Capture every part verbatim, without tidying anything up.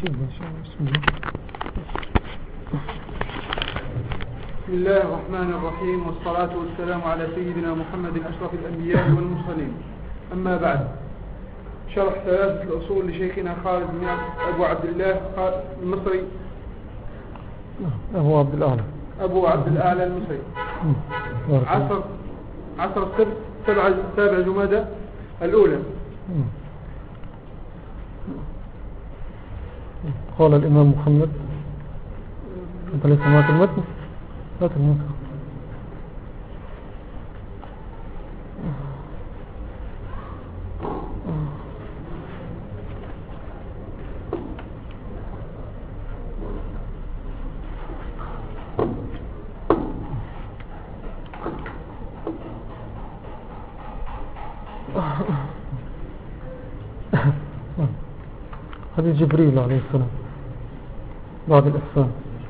بسم الله الرحمن الرحيم، والصلاة والسلام على سيدنا محمد أشرف الأنبياء والمرسلين. أما بعد، شرح ثلاثة الأصول لشيخنا خالد بن أبو عبد الله المصري أبو عبد الأعلى أبو عبد الأعلى المصري. عصر عصر السبت سبع سابع جمادى الأولى. قال الإمام محمد، أنت ليس معك المتن؟ لا المتن. هذه جبريل عليه السلام بعد الإحسان.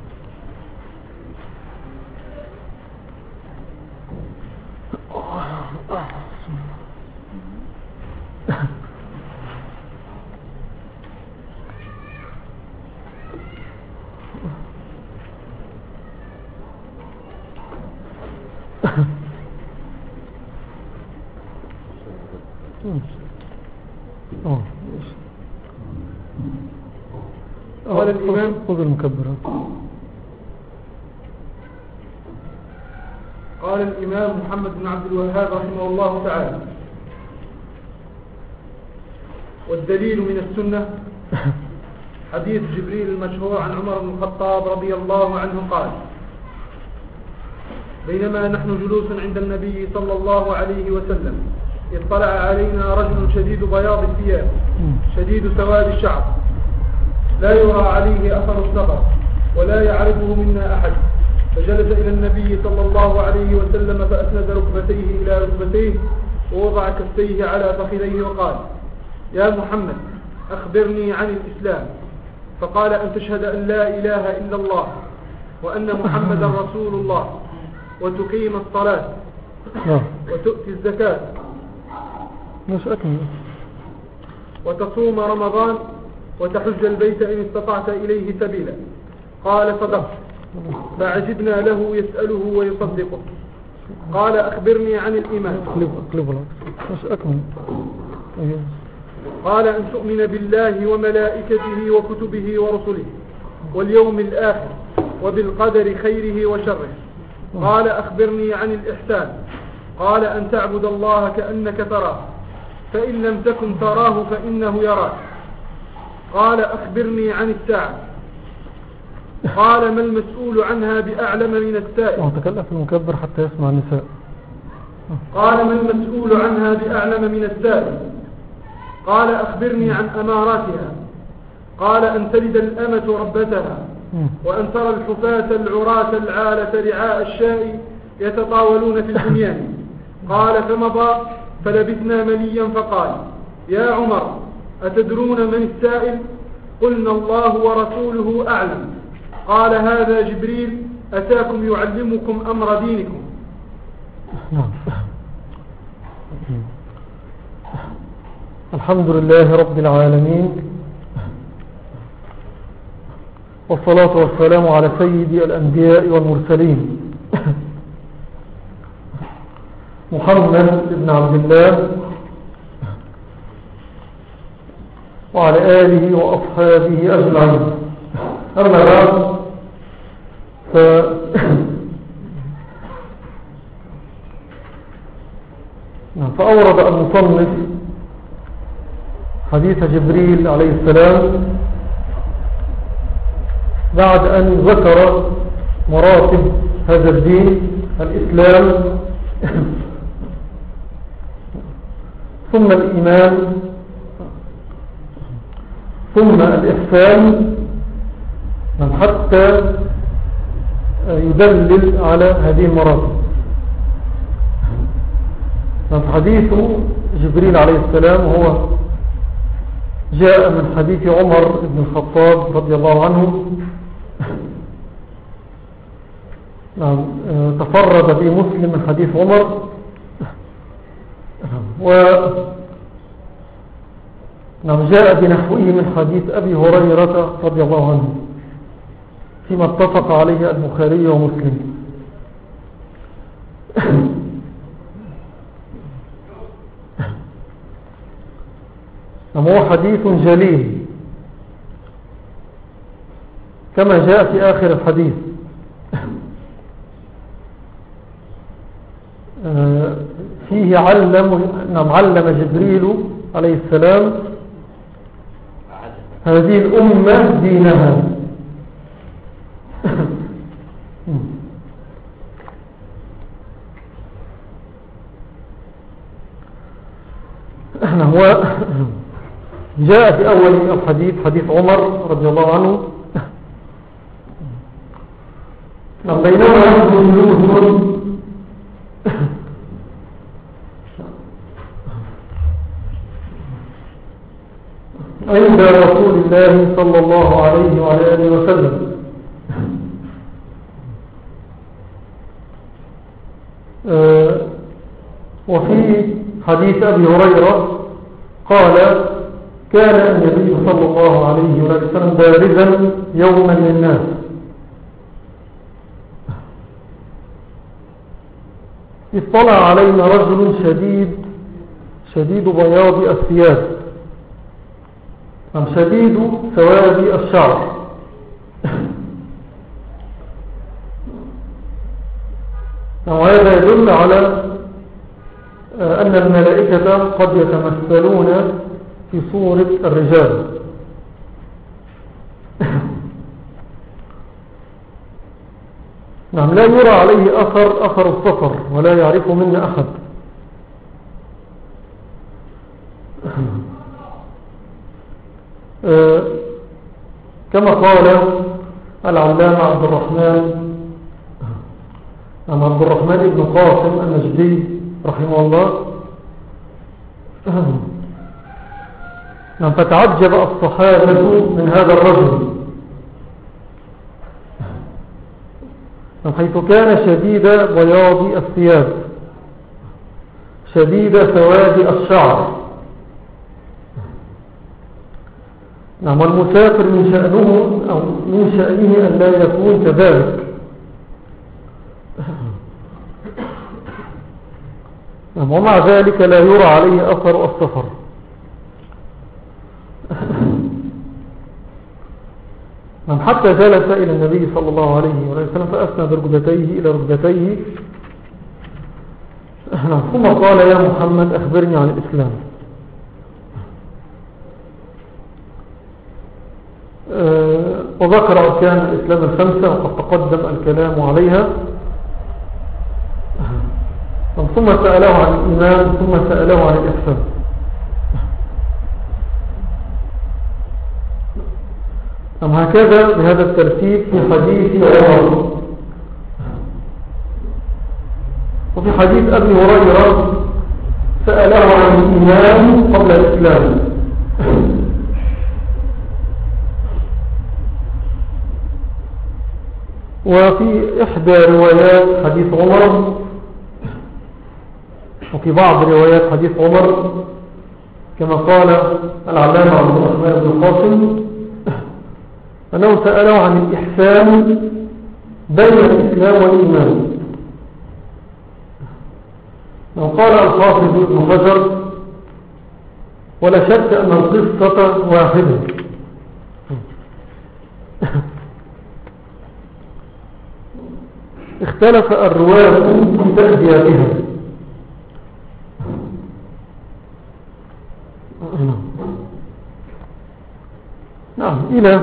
قال الإمام خذ المكبر. قال الإمام محمد بن عبد الوهاب رحمه الله تعالى: والدليل من السنة حديث جبريل المشهور عن عمر بن الخطاب رضي الله عنه قال: بينما نحن جلوس عند النبي صلى الله عليه وسلم اطلع علينا رجل شديد بياض الثياب شديد سواد الشعر لا يرى عليه أثر السفر ولا يعرفه منا أحد، فجلس إلى النبي صلى الله عليه وسلم فأسند ركبتيه إلى ركبتيه ووضع كفيه على فخذيه وقال: يا محمد أخبرني عن الإسلام. فقال: أن تشهد أن لا إله إلا الله وأن محمد رسول الله وتقيم الصلاة وتؤتي الزكاة وتصوم رمضان وتحج البيت إن استطعت إليه سبيلا. قال: صدقت. فعجبنا له يسأله ويصدقه. قال: أخبرني عن الإيمان. قال: أن تؤمن بالله وملائكته وكتبه ورسله واليوم الآخر وبالقدر خيره وشره. قال: أخبرني عن الإحسان. قال: أن تعبد الله كأنك تراه فإن لم تكن تراه فإنه يراك. قال: أخبرني عن الساعة. قال: ما المسؤول عنها بأعلم من السائل. تكلم في المكبر حتى يسمع النساء. قال: ما المسؤول عنها بأعلم من السائل. قال: أخبرني عن أماراتها. قال: أن تلد الأمة ربتها وأن ترى الحفاة العراة العالة رعاء الشاء يتطاولون في البنيان. قال: فمضى فلبثنا مليا فقال: يا عمر أتدرون من السائل؟ قلنا: الله ورسوله أعلم. قال: هذا جبريل أتاكم يعلمكم أمر دينكم. الحمد لله رب العالمين، والصلاة والسلام على سيد الأنبياء والمرسلين محمد بن عبد الله وعلى آله وأصحابه أجمعين. أما بعد، ف... فأورد المصنف حديث جبريل عليه السلام بعد أن ذكر مراتب هذا الدين الإسلام ثم الإيمان ثم الإحسان، حتى يدلل على هذه المراتب. حديث جبريل عليه السلام هو جاء من حديث عمر بن الخطاب رضي الله عنه، تفرد به مسلم من حديث عمر، و نعم جاء بنحوه من حديث أبي هريرة رضي الله عنه فيما اتفق عليه البخاري ومسلم. نعم هو حديث جليل كما جاء في آخر الحديث. فيه علم نعم علم جبريل عليه السلام هذه الأمة دينها. هو جاء في أول الحديث حديث عمر رضي الله عنه بينما جلوس عند رسول الله صلى الله عليه وعلى آله وسلم آه وفي حديث أبي هريرة قال كان النبي صلى الله عليه وسلم بارزا يوما للناس اطلع علينا رجل شديد شديد بياض الثياب أم شديد سواد الشعر وهذا يدل على أن الملائكة قد يتمثلون في صورة الرجال. نعم لا يرى عليه أثر أثر السفر ولا يعرف منا أحد. كما قال العلامة عبد الرحمن عبد الرحمن بن قاسم النجدي رحمه الله فتعجب الصحابة من هذا الرجل حيث كان شديد بياض الثياب شديد سواد الشعر. نعم والمسافر من شأنه أو من شأنه أن لا يكون كذلك. نعم ومع ذلك لا يرى عليه أثر السفر. نعم حتى جلس إلى النبي صلى الله عليه وسلم فأسند ركبتيه إلى ركبتيه ثم قال يا محمد أخبرني عن الإسلام. أه وذكر أركان الإسلام الخمسة وقد تقدم الكلام عليها. ثم سأله عن الإيمان ثم سأله عن الإحسان. أم هكذا بهذا الترتيب في حديث عمر. وفي حديث أبي هريرة سأله عن الإيمان قبل الإسلام. وفي إحدى روايات حديث عمر وفي بعض روايات حديث عمر كما قال العلامة عبد الرحمن بن القاسم أنه سأله عن الإحسان بين الإسلام والإيمان. وقال الحافظ ابن حجر ولا شك أن القصة واحدة اختلف الرواة في تأدياتها. نعم إلى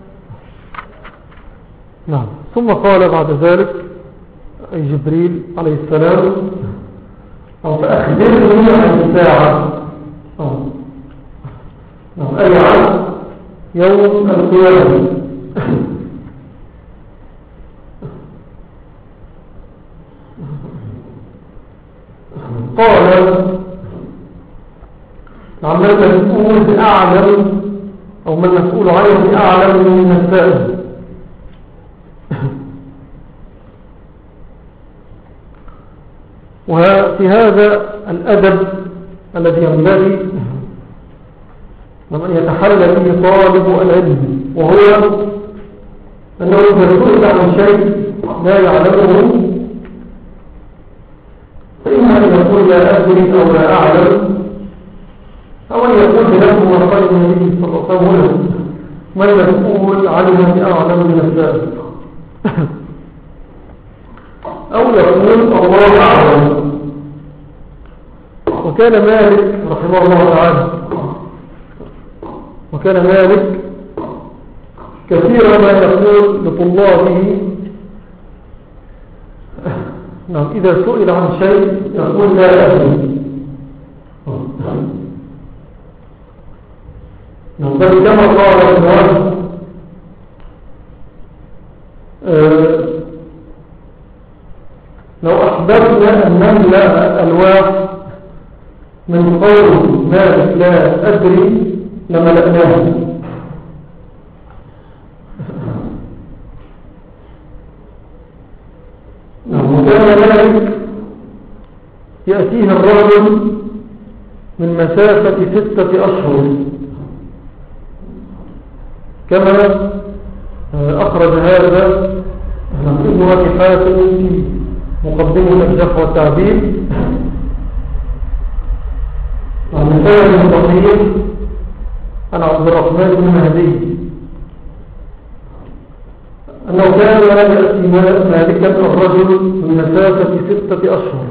نعم ثم قال بعد ذلك أي جبريل عليه السلام فأخبرني عن الساعة أي عن يوم القيامة. قال نعم المسؤول بأعلم أو من المسؤول عنه بأعلم من السائل. وفي هذا الأدب الذي ينبغي من يتحلى به طالب العلم، وهو أنه إذا سئل عن شيء لا يعلمه فإما أن يقول لا أدري أو لا أعلم، أو أن يقول بنفسه ما قال النبي صلى الله عليه وسلم من يقول علم أعلم من السابق، أو يقول الله أعلم. وكان مالك رحمه الله تعالى وكان مالك كثيرا ما يقول لطلابه نعم إذا سئل عن شيء يقول لا أدري. نعم بل كما قال الله أه لو أحببنا أن نملأ ألواح من قول مالك لا أدري لملأناه. وكان مالك يأتيه الرجل من مسافة ستة أشهر كما أخرج هذا ابن أبي حاتم في مقدمة الجرح والتعديل عن سند صحيح عن عبد الرحمن بن مهدي أنه كان يأتي مالكا الرجل من مسافة ستة أشهر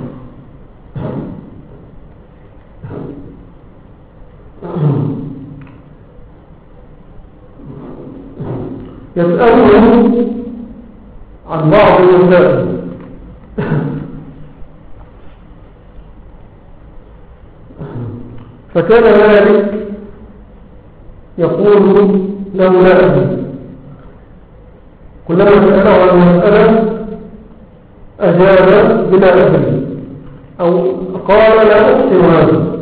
يسأله عن بعض المسائل فكان مالك يقول له لا أدري. كلما سأله عن المسألة أجاب بلا أدري أو قال لا أحسن هذا.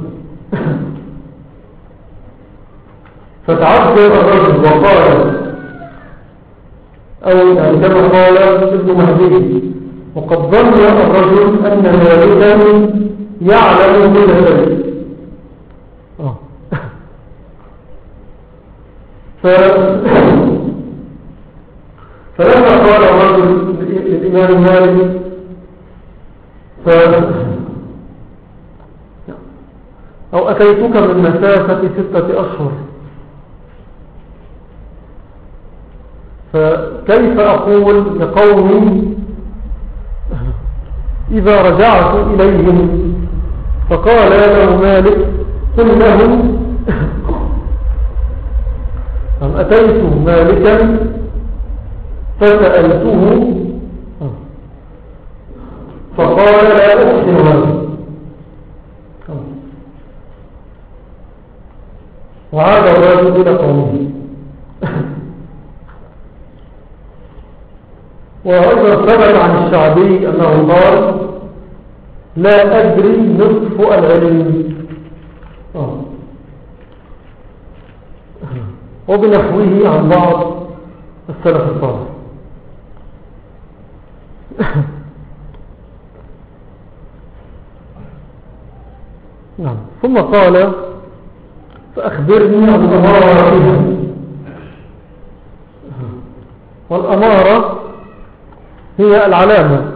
فتعجب الرجل وقال أو يعني كما قال ابن مهدي وقد ظن الرجل أن مالكا يعلم كل شيء. ف... فلما قال الرجل للإمام مالك ف... أو أتيتك من مسافة ستة أشهر فكيف أقول لقومي إذا رجعت إليهم؟ فقال له مالك قل لهم أم أتيت مالكا فسألته فقال لا أحسن هذا، وعاد الرجل إلى قومه. وأيضا ثبت عن الشعبي أنه قال لا أدري نصف العلم، وبنحوه عن بعض السلف الصالح. نعم. ثم قال فأخبرني عن أمارة، والأمارة هي العلامة.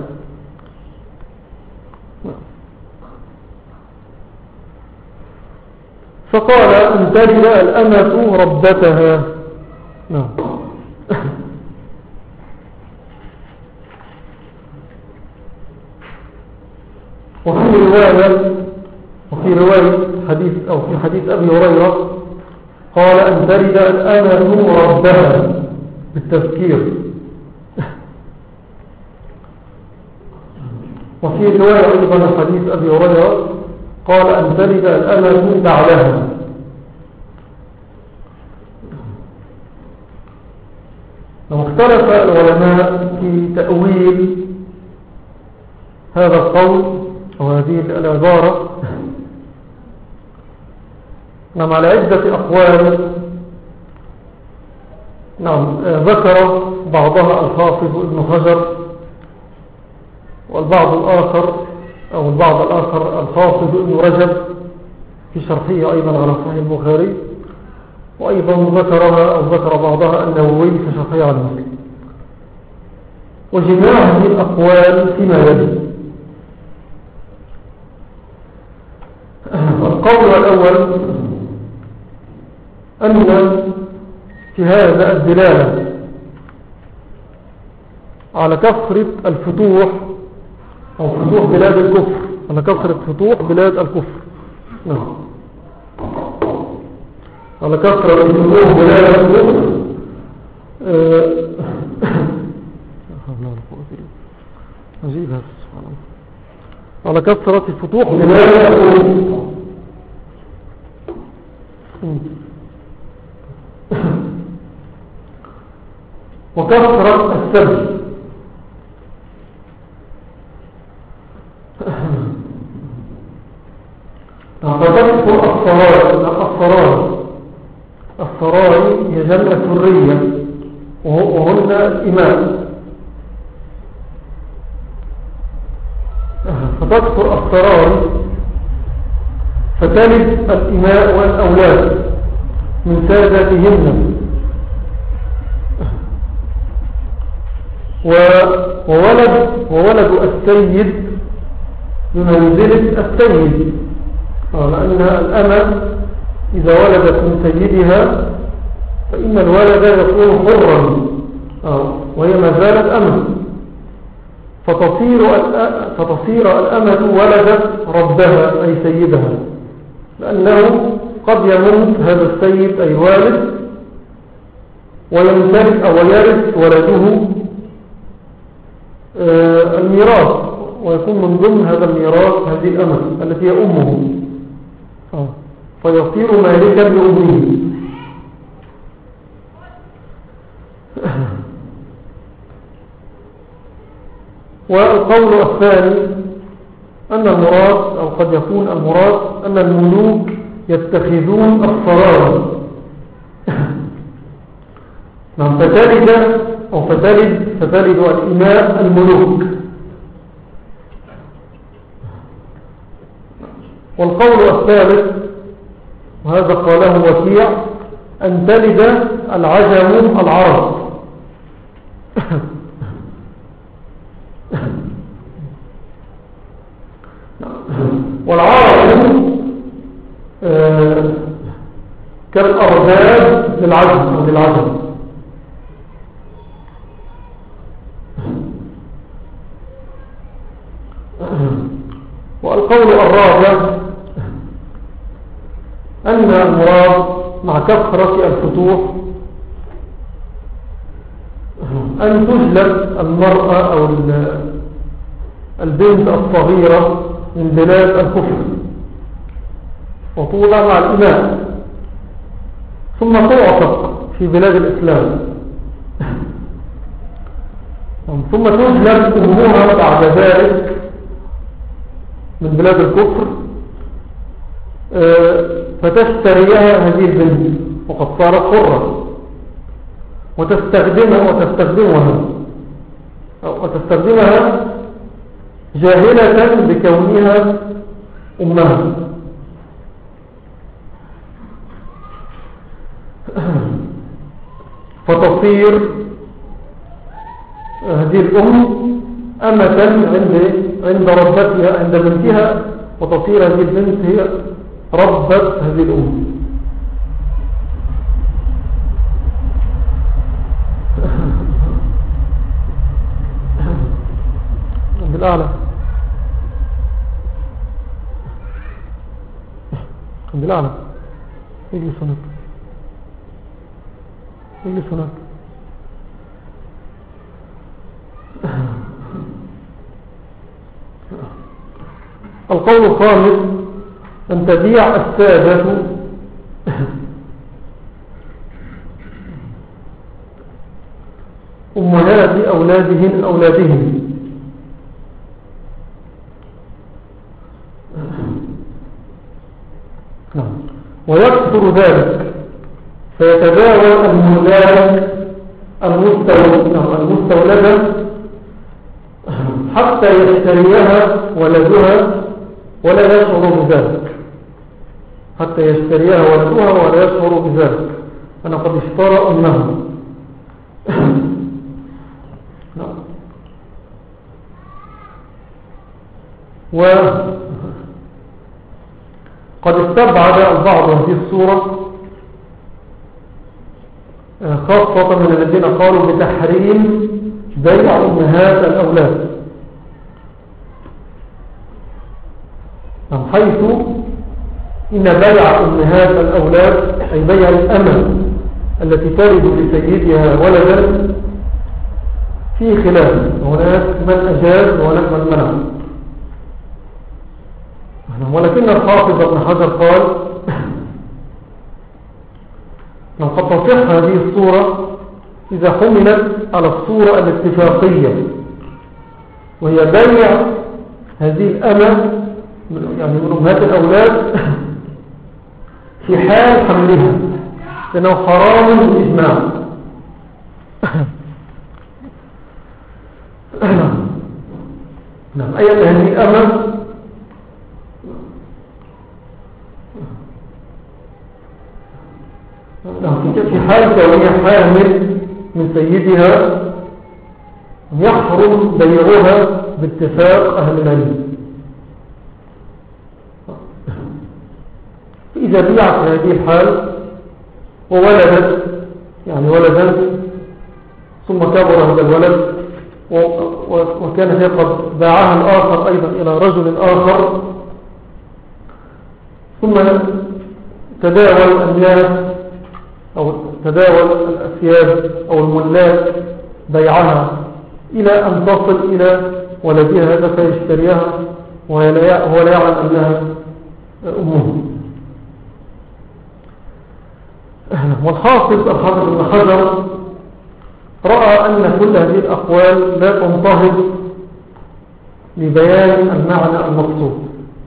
فقال أن تلد الأمة ربتها. نعم. وفي رواية وفي رواية حديث أو في حديث أبي هريرة قال أن تلد الأمة ربها بالتذكير. وفي رواية أيضا حديث أبي هريرة قال أن تلد الأمة بعلها. واختلف العلماء في تأويل هذا القول أو هذه العبارة نعم على عدة أقوال. نعم ذكر بعضها الحافظ ابن حجر، والبعض الآخر أو البعض الآخر الحافظ ابن رجب في شرحه أيضا على صحيح البخاري، وأيضا ذكرها أو ذكر بعضها النووي في شرحه على مسلم. وجماع هذه الأقوال فيما يلي: القول الأول أن في هذا الدلالة على كثرة الفتوح أو فتوح بلاد الكفر، على كثرة فتوح بلاد الكفر. نعم، على كثرة فتوح بلاد الكفر. عجيب هذا سبحان الله. على كثرة فتوح بلاد الكفر وكثرة السبب. فتذكر الصراي. الصراي هي جمع سرية وهن الإماء. فتذكر الصراي فتلد الإماء والأولاد من ساداتهن، وولد, وولد السيد بمنزلة السيد، لأن الأمة إذا ولدت من سيدها فإن الولد يكون حرا وهي ما زالت أمة، فتصير, فتصير الأمة ولدت ربها أي سيدها، لأنه قد يموت هذا السيد أي والد ويمتلك أو يرث ولده الميراث، ويكون من ضمن هذا الميراث هذه الأمة التي هي أمه، فيصير مالكا لأمه. والقول الثاني أن المراد أو قد يكون المراد أن الملوك يتخذون الصراي. نعم، فتلد أو فتلد فتلد الإماء الملوك. والقول الثالث وهذا قاله وكيع أن تلد العجم العرب. والعرب كالأرباب للعجم أو للعجم. والقول الرابع أن المراد مع كثرة الفتوح أن تجلب المرأة أو البنت الصغيرة من بلاد الكفر وتوضع مع الإمام ثم تعتق في بلاد الإسلام، ثم تجلب أمها بعد ذلك من بلاد الكفر فتشتريها هذه البنت وقد صارت حرة وتستخدمها وتستخدمها وتستخدمها جاهلة بكونها أمها. فتصير هذه الأم أمة عند عند ربتها عند بنتها، وتصير هذه البنت هي ربة هذه الأم. بالأعلى بالأعلى اجلس هناك اجلس هناك. القول الخامس أن تبيع السادة أمهات أولادهن أولادهن ويكثر ذلك فيتداول الملاك المستولدة حتى يشتريها ولدها ولا يشعر بذلك، حتى يشتريها ولدها ولا يشعر بذلك. أنا قد اشترى أمه. وقد استبعد البعض هذه الصورة خاصة من الذين قالوا بتحريم بيع أمهات الأولاد، حيث إن بيع أمهات الأولاد أي بيع الأمة التي تلد لسيدها ولدا في خلاف، هناك من أجاز وهناك من منع. ولكن الحافظ ابن حجر قال قد تصح هذه الصورة إذا حملت على الصورة الاتفاقية، وهي بيع هذه الأمة يعني من أمهات الأولاد في حال حملها، لأنه حرام بالإجماع. نعم، أي أن هذه الأمة في حال كونها حامل من سيدها يحرم بيعها باتفاق أهل العلم. إذا بيعت في هذه الحال وولدت يعني ولدا ثم كبر هذا الولد وكان هي قد باعها الآخر أيضا إلى رجل آخر، ثم تداول الناس أو تداول الأسياد أو الملاك بيعها إلى أن تصل إلى ولدها هذا فيشتريها وهو لا يعلم أنها أمه. والحافظ الحافظ ابن حجر رأى أن كل هذه الأقوال لا تنتهض لبيان المعنى المقصود،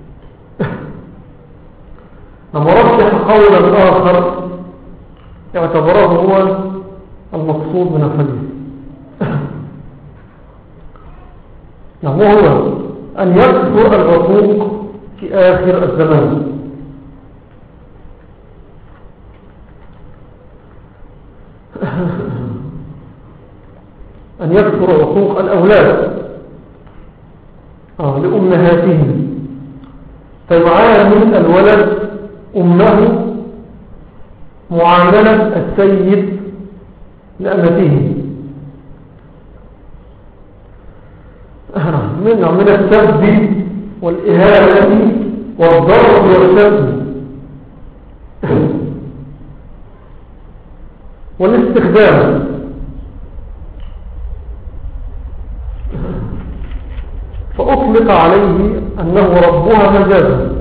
ورجح قولا آخر اعتبره هو المقصود من الحديث، وهو أن يكثر العقوق في آخر الزمان، أن يكثر عقوق الأولاد آه لأمهاتهم، فيعامل الولد أمه معاملة السيد لأمته من من السب والإهانة والضرب والشتم والاستخدام، فأطلق عليه أنه ربها مجازا.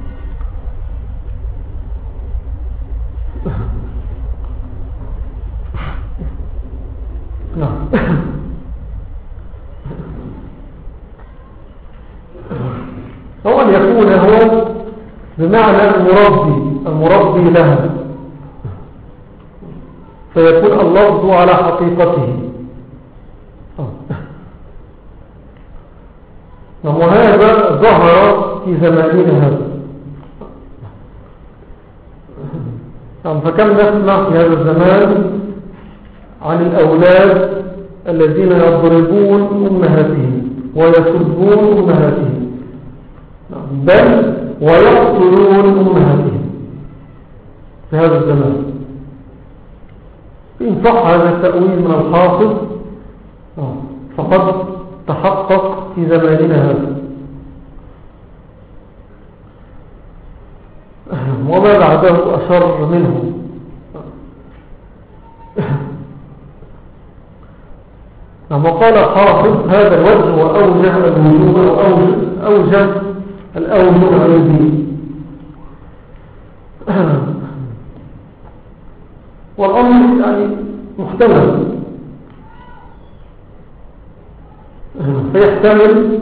نعم. أو أن يكون هو بمعنى المربي المربي لها، فيكون اللفظ على حقيقته. وهذا ظهر في زماننا هذا، فكم نسمع في هذا الزمان عن الأولاد الذين يضربون أمهاتهم ويسبون أمهاتهم، بل ويقتلون أمهاتهم في هذا الزمان. إن صح هذا التأويل من الحافظ فقد تحقق في زماننا هذا، وما بعده أشر منه. وقال حافظ هذا الوجه وأوجه الوجوه أو أوجه الأوجه عندي. والأمر يعني محتمل، فيحتمل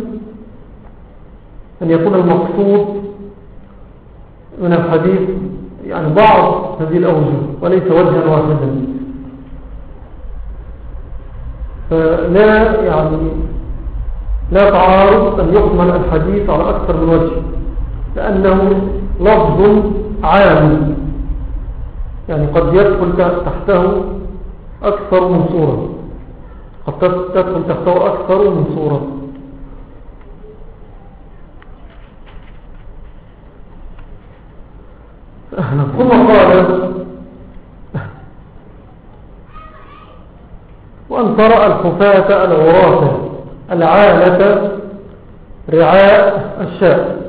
أن يكون المقصود من الحديث يعني بعض هذه الأوجه وليس وجها واحدا، فلا يعني لا تعارض أن يحمل الحديث على أكثر من وجه، لأنه لفظ عام يعني قد يدخل تحته أكثر من صورة، قد تدخل تحته أكثر من صورة. ثم قال وأن ترى الخفاة العراة العالة رعاء الشاء.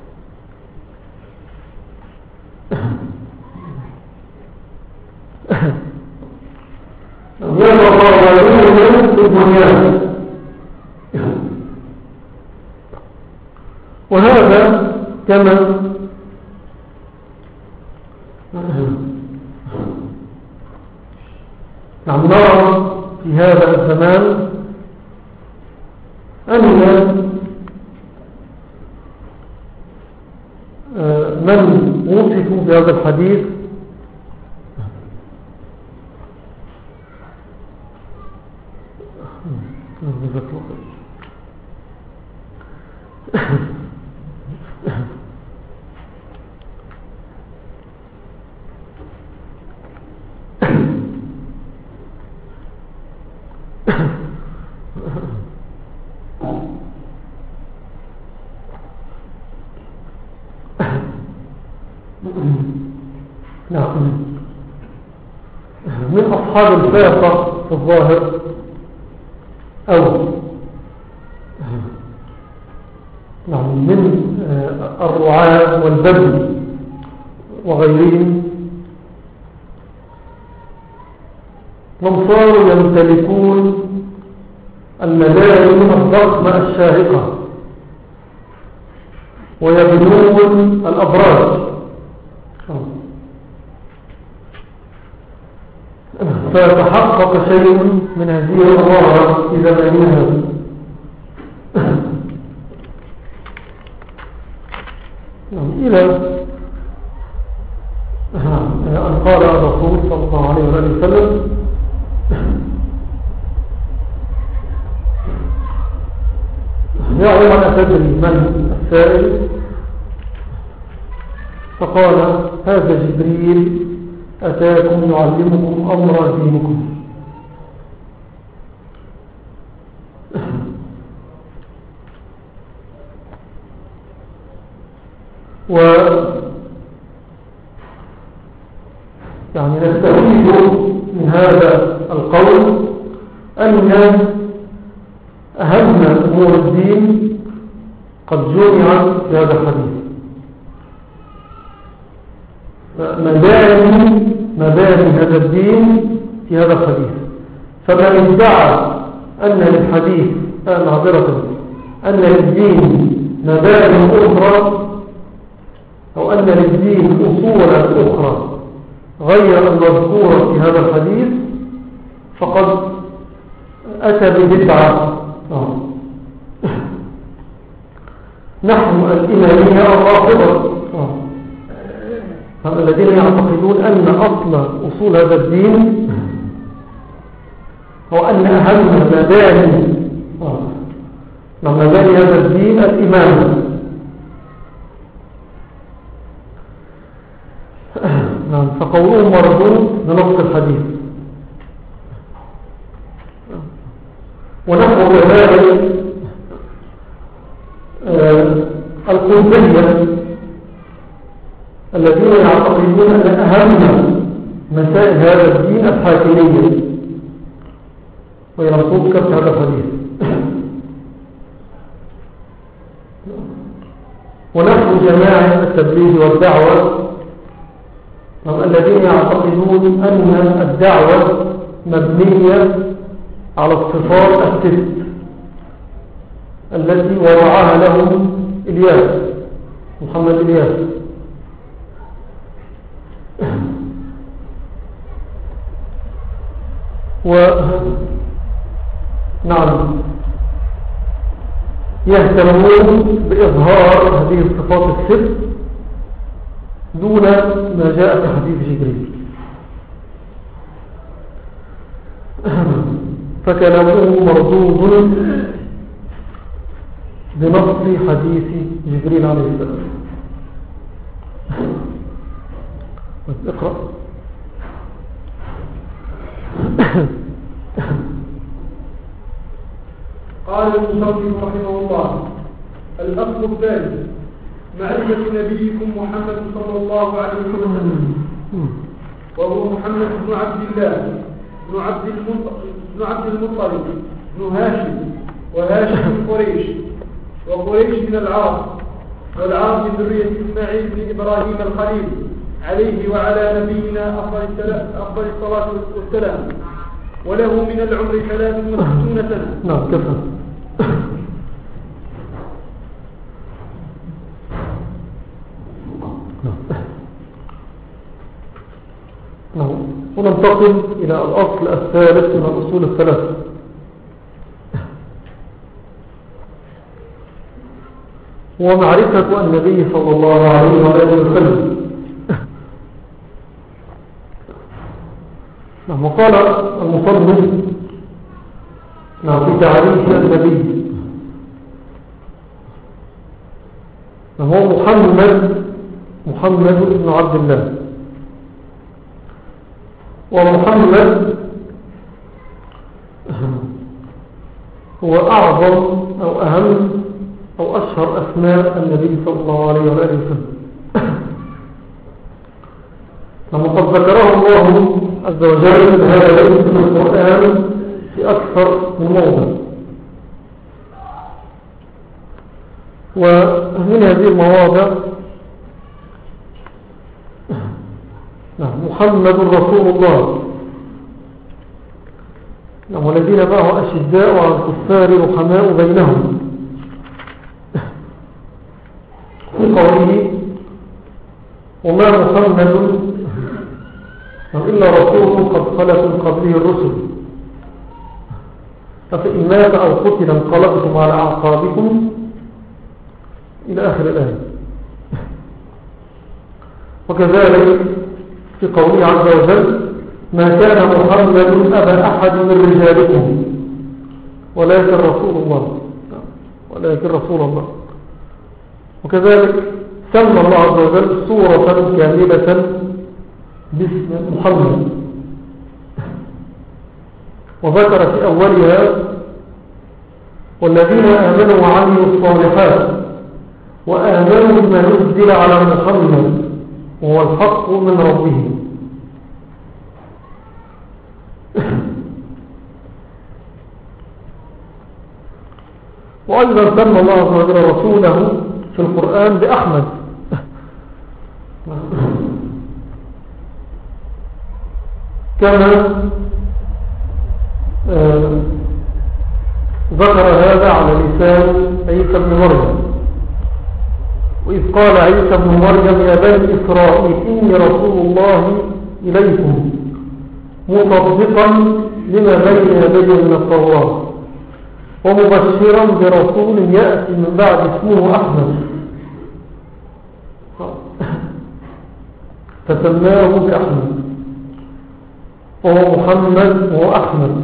يتطاولون في الدنيا، وهذا كما نعم نرى في هذا الزمان أن من وصفوا بهذا الحديث من أصحاب الفاقة في الظاهر أو من الرعاة والبدو وغيرهم من صاروا يمتلكون الملايين الضخمة الشاهقة ويبنون الأبراج، فيتحقق شيء من هذه الأمارة في زمانها. إلى أن قال الرسول صلى الله عليه وسلم يا أيها تدري من السائل؟ فقال هذا جبريل أتاكم يعلمكم أمر دينكم. و يعني نستفيد من هذا القول أن أهم أمور الدين قد جمعت في هذا الحديث. مباني مباني هذا الدين في هذا الحديث. فمن ادعى أن للحديث معذرة أن للدين مباني أخرى أو أن للدين أصولا أخرى غير المذكورة في هذا الحديث فقد أتى ببدعة. نحن الإمامية الرافضة الذين يعتقدون أن أصل أصول هذا الدين هو أن أهم مباني مباني هذا الدين الإمامة. فقولهم مردود بنص الحديث. ونحو ذلك القلبية الذين يعتقدون أن أهم مسائل هذا الدين الحاكمية وهي مطلوب كبت هذا الحديث. ونحن جماعة التبليغ والدعوة الذين يعتقدون أن الدعوة مبنية على الصفات الست التي وضعها لهم إلياس محمد إلياس. و نعم يهتمون بإظهار هذه الصفات الست دون ما جاء في حديث جبريل. فكلامه مردود بنص حديث جبريل عليه السلام. اقرأ. قال المصنف رحمه الله: الأصل الثاني معرفة نبيكم محمد صلى الله عليه وسلم، وهو محمد بن عبد الله بن عبد بن عبد المطلب بن هاشم، وهاشم من قريش، وقريش من العرب، والعرب من ذرية إسماعيل بن إبراهيم الخليل عليه وعلى نبينا أفضل الصلاة والسلام، وله من العمر ثلاث وستون سنة. نعم كفى. وننتقل إلى الأصل الثالث من الأصول الثلاثة، ومعرفة النبي صلى الله عليه وسلم. نعم. وقال المصنف نعم في تعريف النبي: نعم هو محمد محمد بن عبد الله. ومحمد هو أعظم أو أهم أو أشهر أسماء النبي صلى الله عليه وسلم. لما قد ذكره الله عز وجل هذا الاسم في القرآن في أكثر من موضع، ومن هذه المواضع محمد رسول الله، والذين معه أشداء على الكفار رحماء بينهم، في قوله: وما محمد إلا رسول قد خلت من قبله الرسل فإن مات أو قتل انقلبتم على أعقابكم إلى آخر الآية. وكذلك في قوله عز وجل: ما كان محمد أبا أحد من رجالكم ولكن رسول الله ولكن رسول الله. وكذلك سمى الله عز وجل سورة كاملة باسم محمد، وذكر في أولها: والذين آمنوا وعملوا الصالحات وآمنوا بما نزل على محمد وهو الحق من ربهم. وأيضا سمى الله عز وجل رسوله في القرآن بأحمد، كما آه ذكر هذا على لسان عيسى بن مريم، وإذ قال عيسى بن مريم: يا بني إسرائيل إني رسول الله إليكم مصدقا لما بين يدي من التوراة ومبشرا برسول يأتي من بعد اسمه أحمد، فسماه بأحمد، وهو محمد وهو أحمد.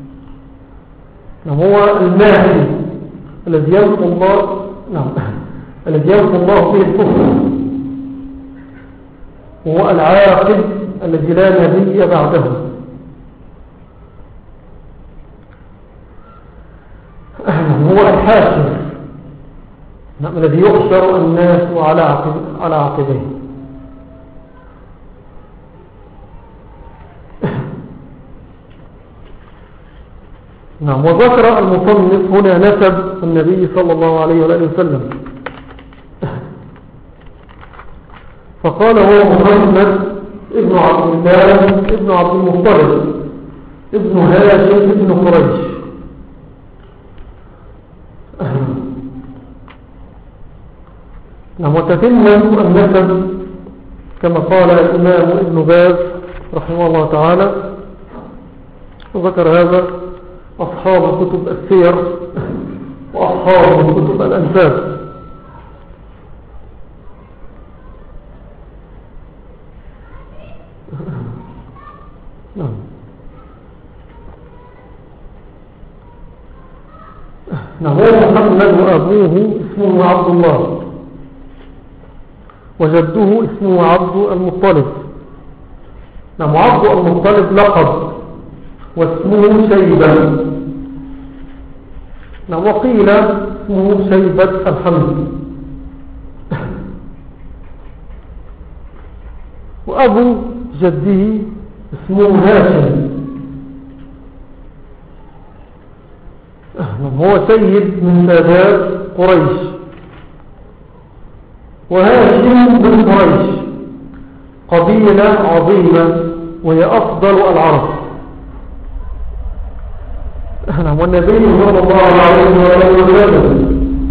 هو الماهي الذي يمحو الله نعم الذي يمحو الله به الكفر، وهو العاقب الذي لا نبي بعده. هو الحاشر نعم الذي يحشر الناس على عقب على عقبيه. نعم. وذكر المصنف هنا نسب النبي صلى الله عليه وآله وسلم، فقال: هو محمد ابن عبد الله ابن عبد المطلب ابن هاشم ابن قريش. نعم. وتتم النسب كما قال الإمام ابن باز رحمه الله تعالى، وذكر هذا أصحاب كتب السير وأصحاب كتب الأنساب. نعم. نعم. محمد وأبوه اسمه عبد الله، وجده اسمه عبد المطلب. نعم. عبد المطلب لقب واسمه شيبة. نعم وقيل اسمه شيبة الحمد. وأبو جده اسمه هاشم. هو سيد من سادات قريش، وهاشم من قريش قبيلة عظيمة وهي أفضل العرب. والنبي صلى الله عليه وسلم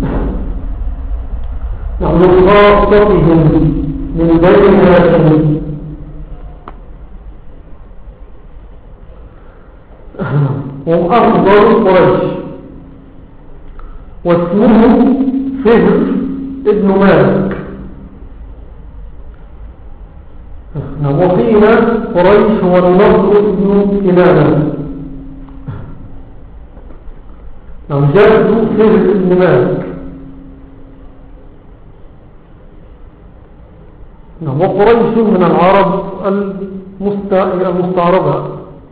نحن خاصتهم من بين هاشم. هم أفضل قريش، واسمه فهر ابن مالك. وقيل قريش هو النضر ابن كنانة. جد فهر ابن مالك. وقريش من العرب المستعربة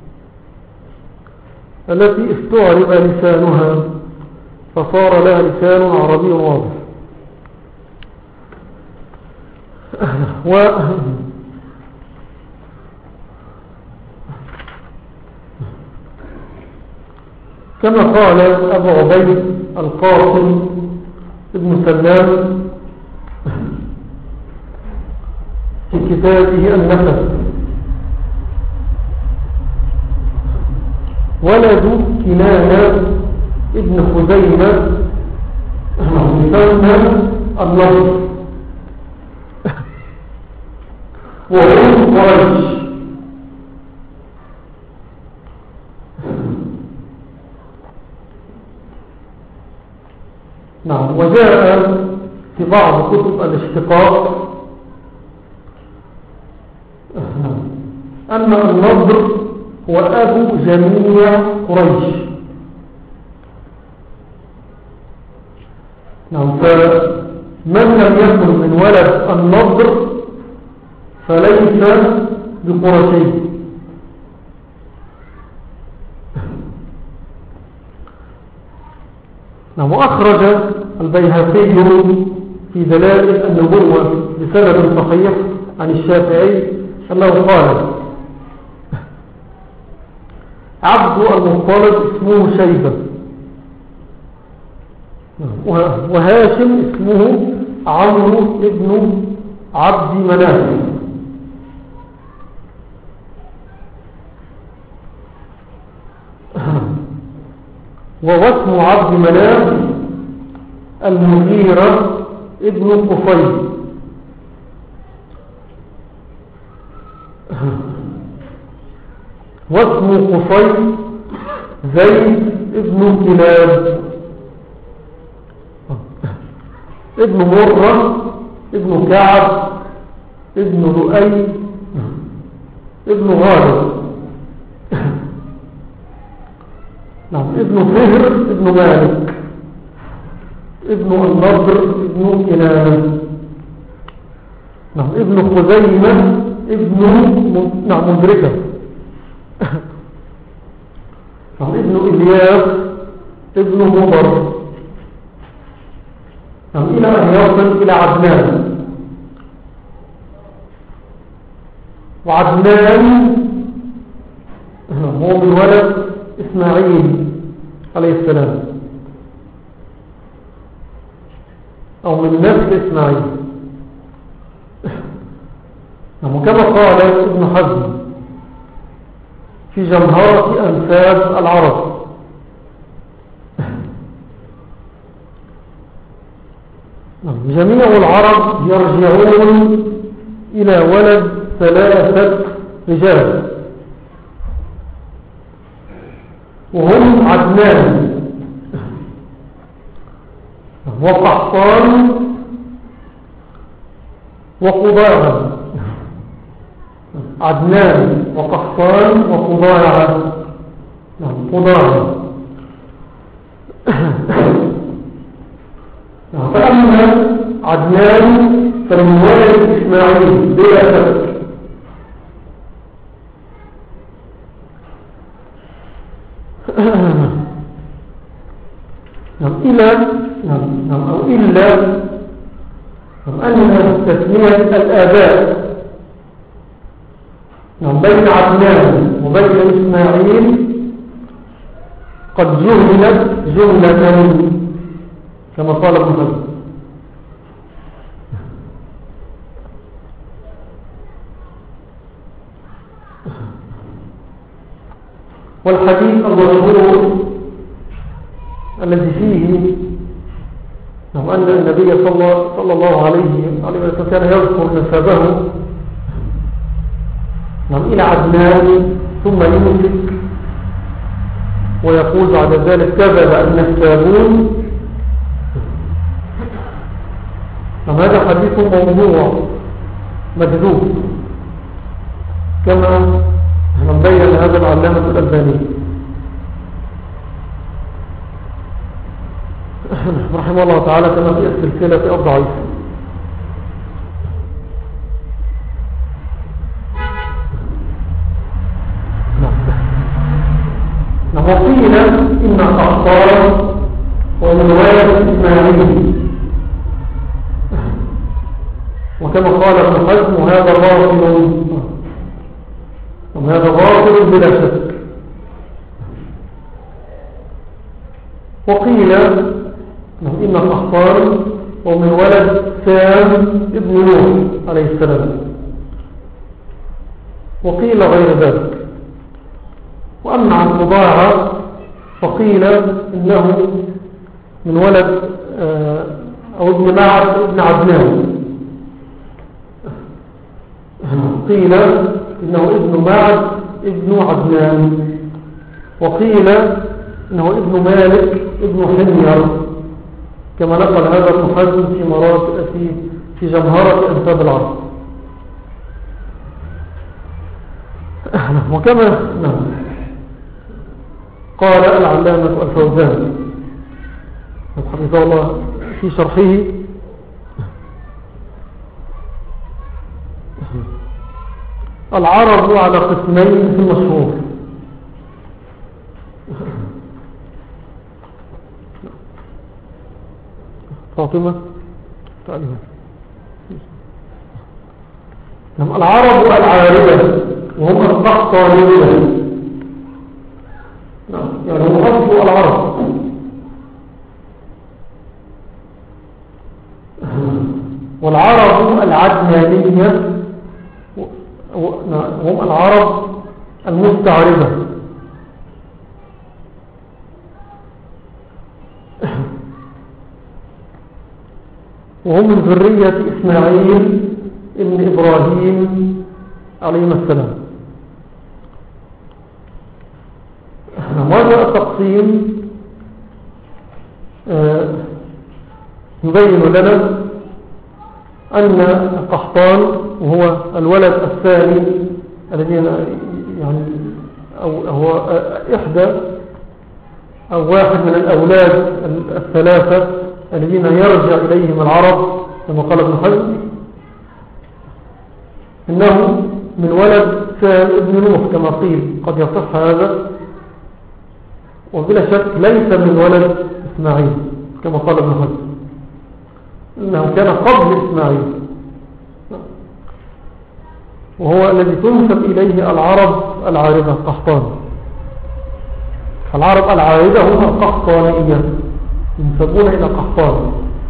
التي استعرب لسانها فصار لها لسان عربي واضح. و كما قال أبو عبيد القاسم ابن سلام في كتابه النفس: ولد كنانة ابن خزيمة يسمى النصر، وهم قريش. نعم. وجاء في بعض كتب الاشتقاق أن النضر هو أبو جميع قريش. نعم. فمن لم يكن من ولد النضر فليس بقرشي. نعم. وأخرج البيهقي في دلائل النبوة بسند صحيح عن الشافعي أنه قال: عبد المطلب اسمه شيبة، وهاشم اسمه عمرو ابن عبد مناف. وواسم عبد مناف المغيرة ابن قفيل. واسم قفيل زيد ابن كلاب ابن مرة ابن كعب ابن لؤي ابن غالب. نعم. ابن فهر ابن مالك ابن النضر ابن كنانة. نعم. ابن خزيمة ابن نعم مدركة. نعم. ابن إلياس ابن مضر. نعم. إلى أن يصل إلى عدنان. وعدنان هو من ولد إسماعيل عليه السلام، أو من نسل إسماعيل. وكما قال ابن حزم في جمهرة أنساب العرب: جميع العرب يرجعون إلى ولد ثلاثة رجال، وهم عدنان وقحطان وقضاعة. عدنان وقحطان وقضاعة. قضاعة. فأما عدنان فمن ولد إسماعيل بلا شك، نعم إلى نعم نعم أو إلا نعم أن تسمية الآباء نعم بين عدنان وبين إسماعيل قد جهلت جملة كما قال ابن حزم. والحديث المشهور الذي فيه نعم أن النبي صلى الله عليه وسلم كان يذكر نسبه نعم إلى عدنان ثم يمسك ويقول بعد ذلك كذب النسابون. نعم هذا حديث موضوع مكذوب كما نبين هذا العلامة الألباني رحمه الله تعالى كما في السلسلة الضعيفة. وقيل إن قحطان ومن والد إسماعيل وكما قال ابن حزم وهذا باطل وهذا باطل بلا شك. وقيل إن قحطان ومن ولد سام ابن نوح عليه السلام وقيل غير ذلك. وأما عن مضاعة فقيل إنه من ولد أو ابن معد ابن عدنان قيل إنه ابن معد ابن عدنان وقيل إنه ابن مالك ابن حمير كما نقل هذا ابن حزم في مرات في في جمهرة أنساب العرب. وكما نعم قال العلامة الفوزان حفظه الله في شرحه العرب على قسمين في المشهور. فاطمة تعليم العرب العاربة وهم القحطانيون يعني هم أصل العرب والعرب العدنانية هم العرب المستعربة وهم من ذرية إسماعيل ابن إبراهيم عليه السلام. هذا التقسيم يبين لنا أن قحطان وهو الولد الثاني الذي يعني أو هو إحدى أو واحد من الأولاد الثلاثة الذين يرجع إليهم العرب كما قال ابن حزم إنه من ولد سام ابن نوح كما قيل قد يصح هذا وبلا شك ليس من ولد إسماعيل كما قال ابن حزم إنه كان قبل إسماعيل وهو الذي تنسب إليه العرب العاربة قحطان. العرب العاربة هم القحطانية ينسبون إلى قحطان.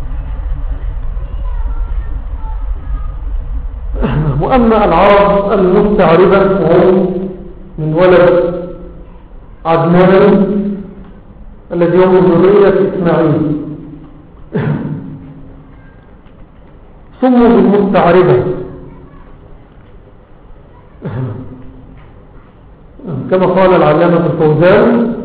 وأما العرب المستعربة وهم من ولد عدنان الذي هو من ذرية إسماعيل سموا بالمستعربة كما قال العلامة الفوزان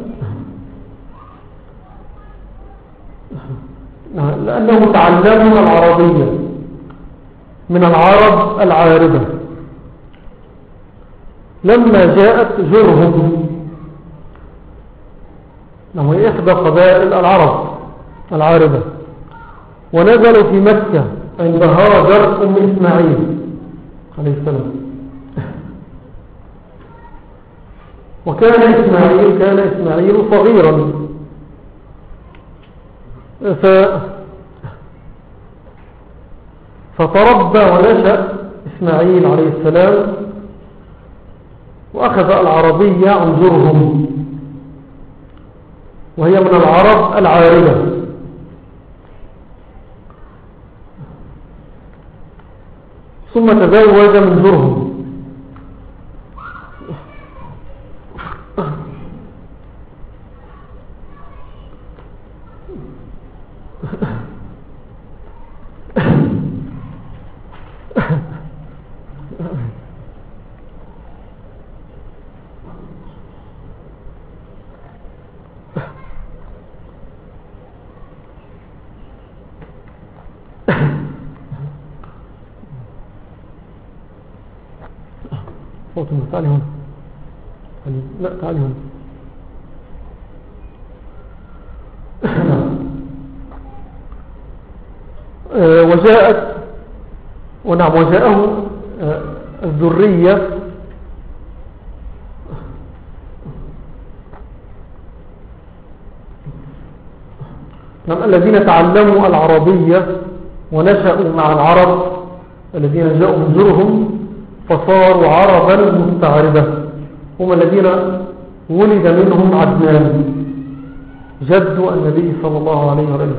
لأنه تعلموا العربية من العرب العاربة لما جاءت جرهم وهي إحدى قبائل العرب العاربة ونزلوا في مكة عند هاجر أم إسماعيل عليه السلام. وكان إسماعيل كان إسماعيل صغيرا ف فتربى ونشأ إسماعيل عليه السلام وأخذ العربية عن جرهم، وهي من العرب العاربة. ثم تزوج من جرهم. تعالي هنا، لا تعالي هنا. وجاءت ونعم وجاءه الذرية نعم الذين تعلموا العربية ونشأوا مع العرب الذين جاءوا من جرهم فصاروا عربا مستعربة، هم الذين ولد منهم عدنان جد النبي صلى الله عليه وسلم،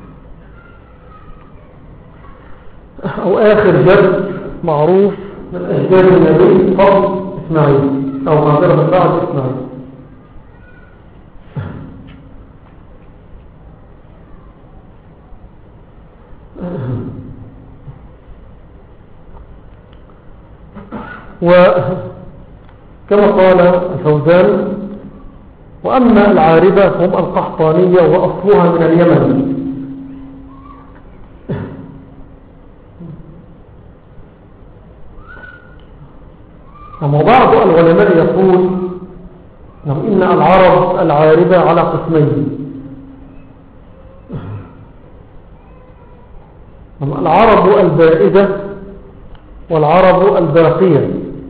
أو آخر جد معروف من أجداد النبي قبل إسماعيل أو معذرة من بعد إسماعيل. وكما قال الفوزان: وأما العاربة هم القحطانية وأصلها من اليمن. وبعض العلماء يقول إن العرب العاربة على قسمين: العرب البائدة والعرب الباقية.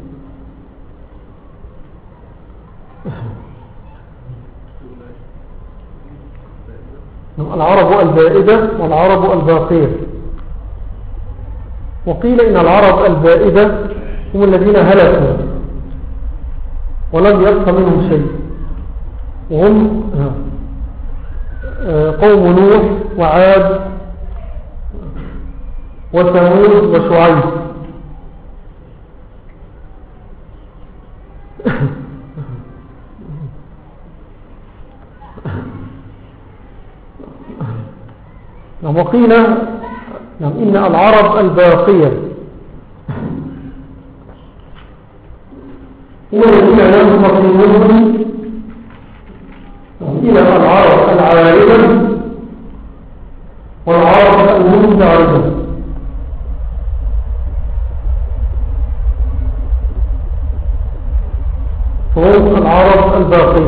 العرب البائدة والعرب الباقية. وقيل إن العرب البائدة هم الذين هلكوا ولم يبق منهم شيء، وهم قوم نوح وعاد وثمود وشعيب. وقيل إن العرب الباقية هم الذين ينفصلون إلى العرب العاربة والعرب المستعربة. فهم العرب الباقية.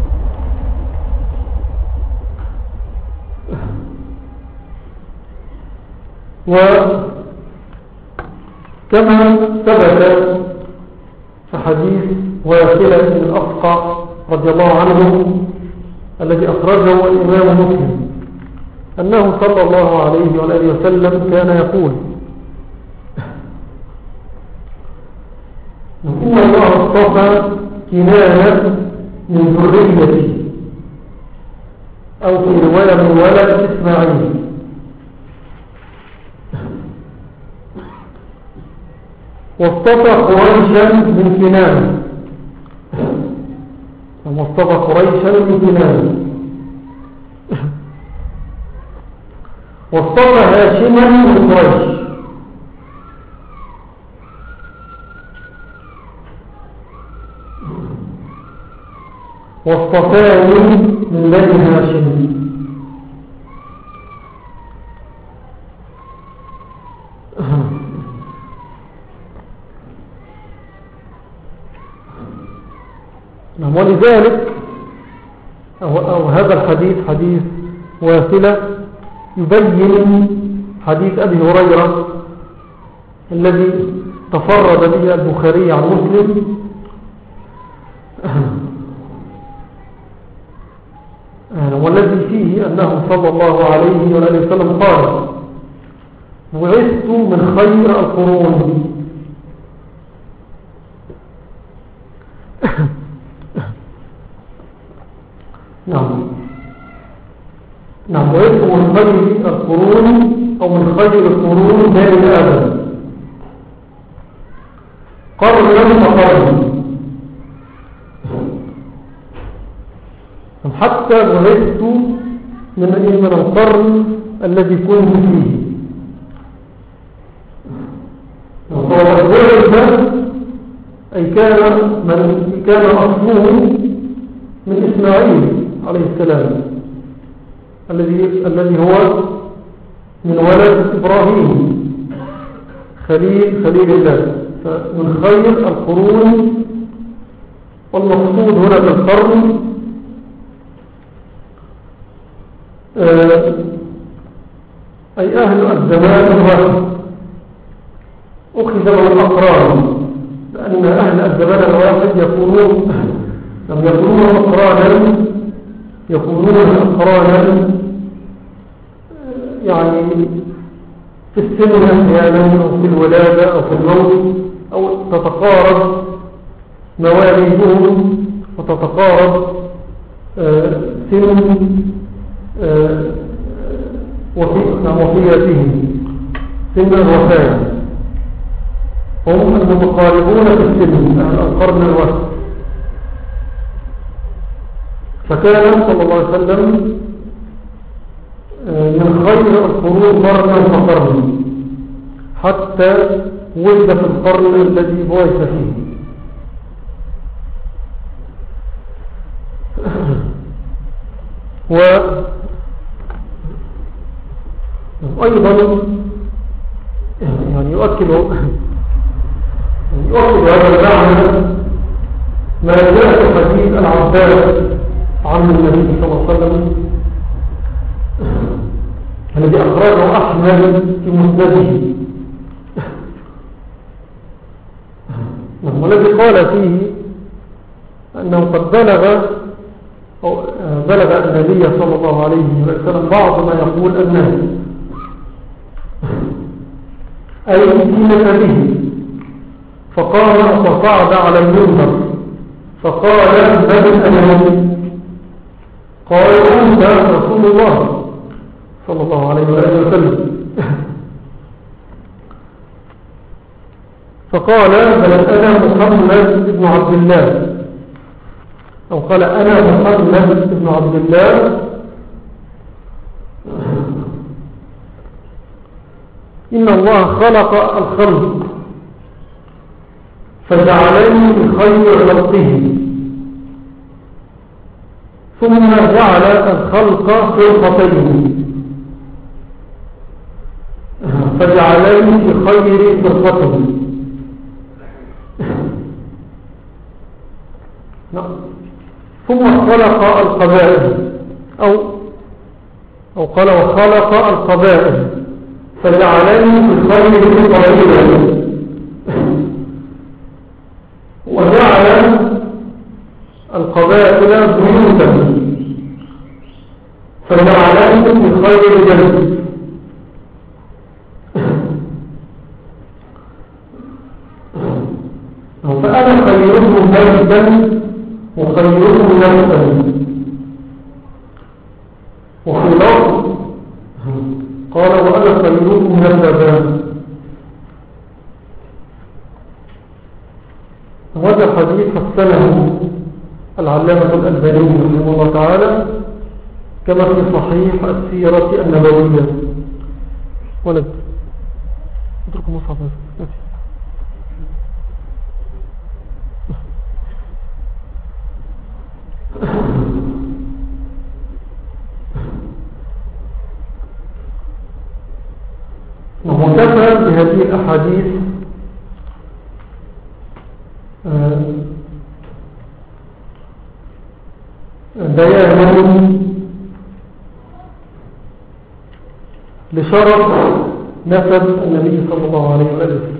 وكما ثبت في حديث واصلة بن الأسقع رضي الله عنه الذي أخرجه الإمام مسلم أنه صلى الله عليه وآله وسلم كان يقول: إن الله اصطفى كنانة من ذريتي، أو في رواية من ولد إسماعيل، واصطفى قريشا من كنانة، واصطفى قريشا من كنانة، واصطفى هاشما من قريش، واصطفاني من بني هاشم. ولذلك أو, أو هذا الحديث حديث واصلة يبين حديث أبي هريرة الذي تفرد به البخاري عن مسلم والذي فيه أنه صلى الله عليه وآله وسلم قال: بعثت من خير القرون. نعم نعم بعثت من خير القرون أو من خير القرون بين آدم، قرن فقرن، حتى بعثت من من القرن الذي كنت فيه. وقال أي كان من كان أصله من إسماعيل عليه السلام الذي الذي هو من ولد إبراهيم خليل خليل الله. فمن خير القرون، والمقصود هنا بالقرن أي أهل الزمان الواحد، أخذ من الأقران، لأن أهل الزمان الواحد يكونون لم يكونون أقرانا، يكونون أقرانا يعني في السن أحيانا، أو في الولادة أو في الموت، أو تتقارب مواليدهم وتتقارب سن وفياتهم، سن الوفاة، هم المتقاربون في السن القرن الوسط. فكان صلى الله عليه وسلم من خير القرون قرنا فقرنا، حتى ولد في القرن الذي بعث فيه. وأيضا يعني يؤكد يؤكد هذا المعنى ما جاء في حديث العباس عن النبي صلى الله عليه وسلم الذي أخرجه أحمد في مسنده، والذي قال فيه أنه قد بلغ أو بلغ النبي صلى الله عليه وسلم بعض ما يقول الناس، أي في به، فقام وصعد على المنبر فقال: من أنا؟ قال: أنت رسول الله صلى الله عليه وآله وسلم. فقال: بل أنا محمد بن عبد الله، أو قال: أنا محمد بن عبد الله، إن الله خلق الخلق فجعلني بخير خلقه، ثم جعل الخلق فرقتين فجعلني بخير فرقته. ثم خلق القبائل، أو أو قال: وخلق القبائل فجعلني بخير قبائل، وجعل القبائل بيوتا فجعلني بخير جنة. فأنا خيرهم بيتا وخيرهم نفسا. وفي لفظ قال: وأنا خيرهم نفسا. وهذا الحديث حسنه العلامة الألباني رحمه الله تعالى، كما في صحيح السيرة النبوية. ولد اتركوا مصحف. ومكتفى بهذه الأحاديث بيان لشرف نسب النبي صلى الله عليه وسلم.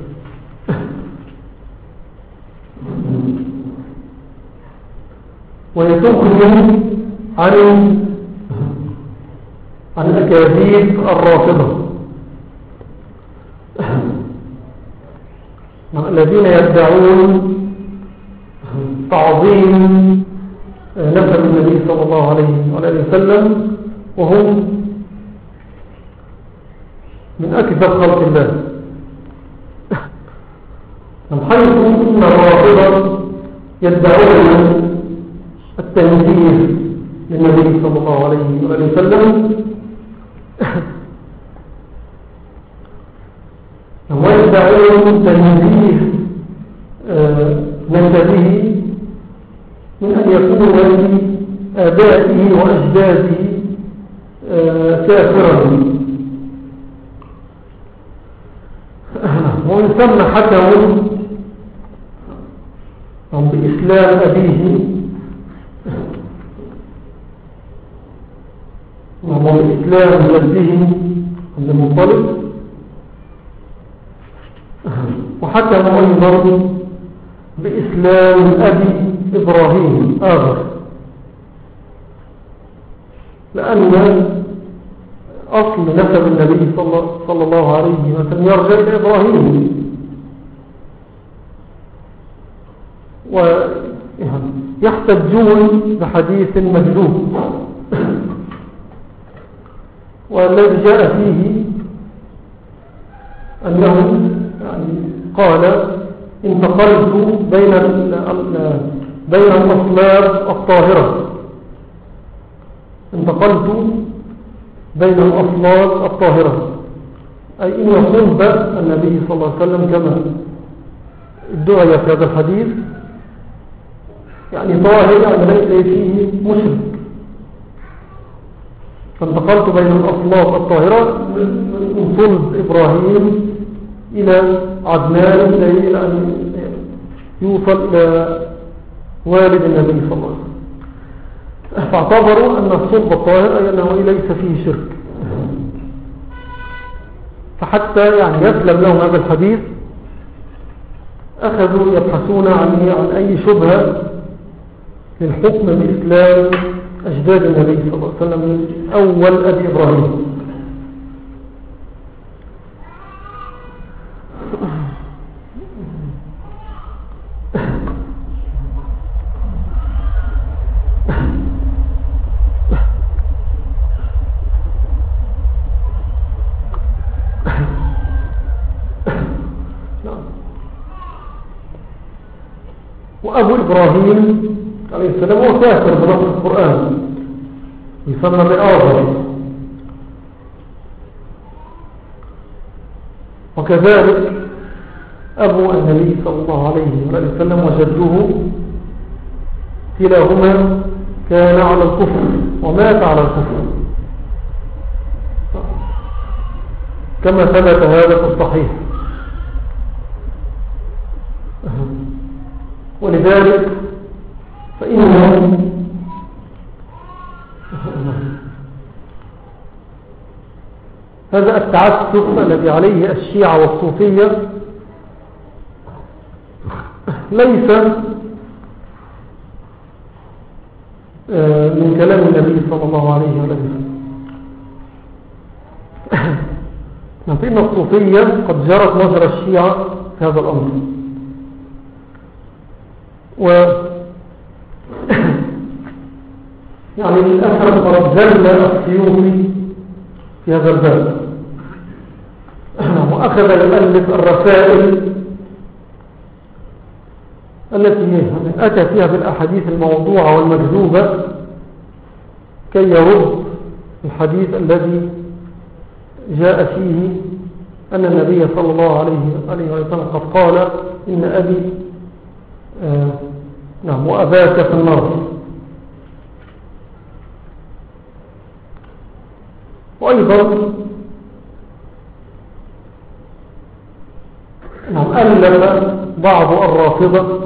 ويتخرج عن عن أكاذيب الرافضة الذين يدعون تعظيم نسب النبي صلى الله عليه وسلم وهم من أكذب خلق الله، من حيث أن الرافضة يدعون التنزيه للنبي صلى الله عليه وسلم ويدعون تنزيه نسبه من أن يكون ولي آبائه وأجداده كافرا، ومن ثم حكموا بإسلام أبيه وبإسلام جده عبد المطلب، وحكموا أيضا بإسلام أبي إبراهيم آخر، لأن أصل نسب النبي صلى الله عليه وسلم يرجع إلى إبراهيم، ويحتجون بحديث مكذوب والذي جاء فيه أنه يعني قال انتقلت بين بين الأصلاب الطاهرة انتقلت بين الأصلاب الطاهرة، أي إن صلب النبي صلى الله عليه وسلم كما ادعي في هذا الحديث يعني طاهر، يعني ليس فيه مشرك، فانتقلت بين الأصلاب الطاهرة من صلب إبراهيم إلى عدنان إلى أن يوصل إلى والد النبي صلى الله عليه وسلم، فاعتبروا أن الصلب الطاهر أي أنه ليس فيه شرك، فحتى يعني يسلم لهم هذا الحديث أخذوا يبحثون عن عن أي شبهة للحكم بإسلام أجداد النبي صلى الله عليه وسلم من أول أبي إبراهيم. وأبو إبراهيم عليه السلام هو كافر بنص القرآن يسمى بآذر، وكذلك أبو النبي صلى الله عليه وسلم وجده كلاهما كان على الكفر ومات على الكفر كما ثبت هذا في الصحيح، ولذلك فإنه هذا التعسف الذي عليه الشيعة والصوفية ليس من كلام النبي صلى الله عليه وسلم، فإن الصوفية قد جرت مجرى الشيعة في هذا الأمر، و يعني للأسف قد زل السيوطي في هذا الباب وأخذ يؤلف الرسائل التي أتى فيها بالأحاديث الموضوعة والمكذوبة كي يرد الحديث الذي جاء فيه أن النبي صلى الله عليه وسلم قد قال إن أبي آه نعم وأباك في النار. وأيضا نعم ألف بعض الرافضة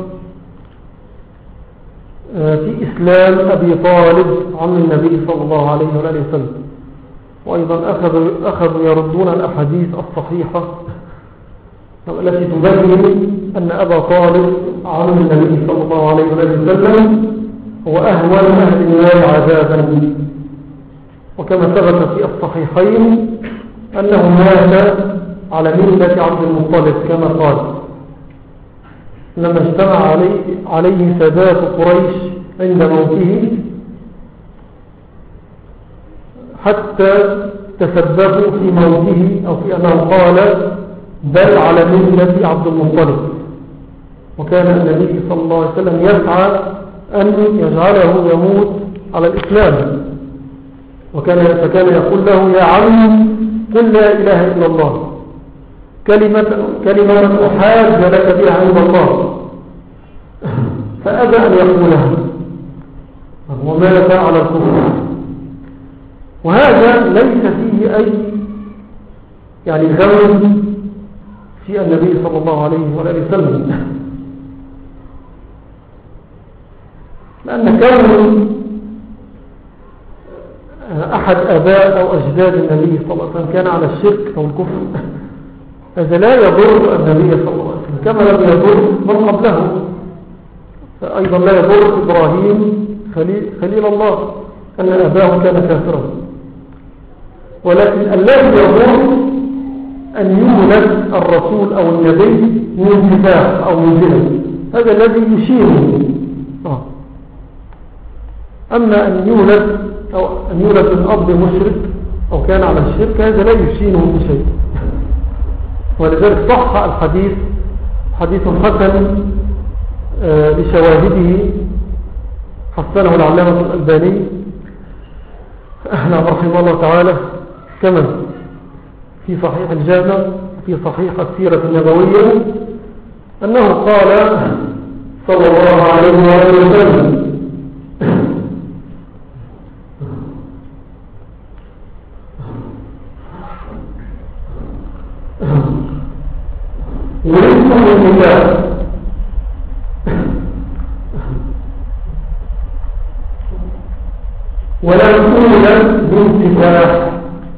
في إسلام أبي طالب عم النبي صلى الله عليه وسلم، وأيضا أخذوا, أخذوا يردون الأحاديث الصحيحة التي تبين أن أبا طالب عم النبي صلى الله عليه وسلم هو أهون أهل النار عذابا وكما ثبت في الصحيحين أنه مات على ملة عبد المطلب كما قال لما اجتمع عليه, عليه سادات قريش عند موته حتى تسببوا في موته أو في أنه قال بل على ملة عبد المطلب. وكان النبي صلى الله عليه وسلم يسعى أن يجعله يموت على الإسلام، وكان فكان يقول له يا عم قل لا إله إلا الله كلمة, كلمة أحاج لك بها عند الله، فأبى أن يقولها ومات على الكفر. وهذا ليس فيه أي يعني غم في النبي صلى الله عليه وآله وسلم، لأن كون أحد آباء أو أجداد النبي صلى الله عليه وسلم كان على الشرك أو الكفر هذا لا يضر النبي صلى الله عليه وسلم كما لم يضر من قبله. فأيضا لا يضر إبراهيم خليل, خليل الله أن أباه كان كافرا، ولكن الذي يضر أن يولد الرسول أو النبي من كتاب أو من زنا، هذا الذي يشيره. آه. أما أن يولد أو أن يولد من أب مشرك أو كان على الشرك هذا لا يشينه بشيء. ولذلك صح الحديث حديث حسن آه لشواهده حسنه العلامة الألباني رحمه الله تعالى كما في صحيح الجامع في صحيح السيرة النبوية أنه قال صلى الله عليه وسلم ورزقه النساء ولا يكون بانتفاح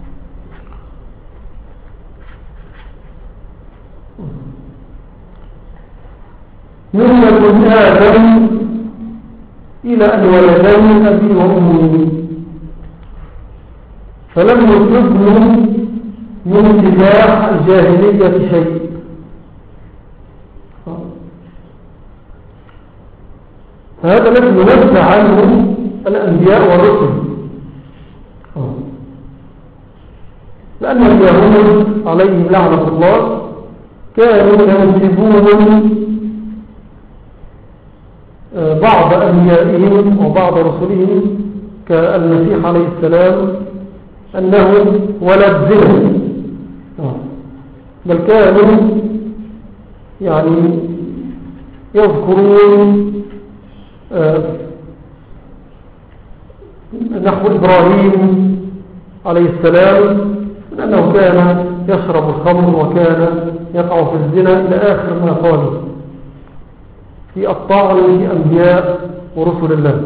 من ابن آدم إلى أن ولدني أبي وأمي فلم يصبني من انتفاح الجاهلية شيء. فهذا الذي ينزع عنه الأنبياء والرسل، لأن اليهود عليهم لعنة الله كانوا ينسبون بعض أنبيائهم وبعض رسلهم كالمسيح عليه السلام أنه ولد زنا، بل كانوا يعني يذكرون نحو إبراهيم عليه السلام أنه كان يشرب الخمر وكان يقع في الزنا إلى آخر ما قال في الطعن في أنبياء ورسل الله.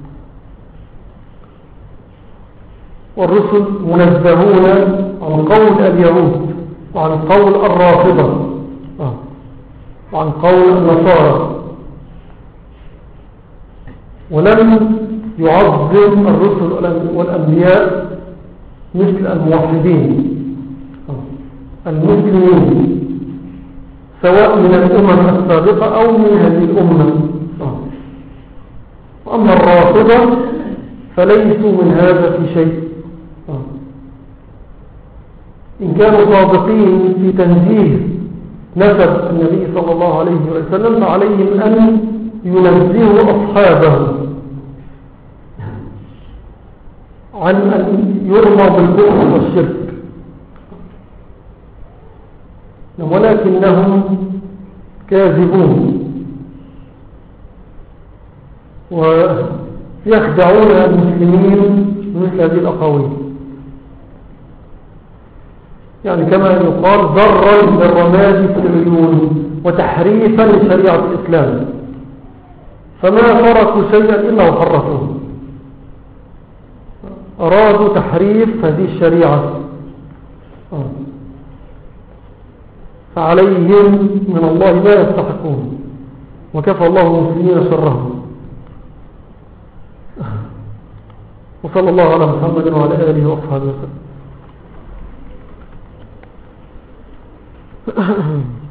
والرسل منزهون عن قول اليهود وعن قول الرافضة وعن قول النصارى، ولم يعظم الرسل والأنبياء مثل الموحدين المسلمين سواء من الأمم السابقة أو من هذه الأمة. وأما الرافضة فليسوا من هذا في شيء، إن كانوا صادقين في تنزيه نسب النبي صلى الله عليه وسلم فعليهم أن ينزهوا أصحابه عن أن يرمى بالكفر والشرك، ولكنهم كاذبون ويخدعون المسلمين مثل هذه الأقاويل. يعني كما يقال ضرا بالرماد في العيون وتحريفا لشريعة الإسلام، فما فرقوا شيئا إلا وحرفوه، أرادوا تحريف هذه الشريعة، فعليهم من الله ما يستحقون، وكفى الله المسلمين شرهم. وصلى الله على محمد وعلى آله وصحبه وسلم.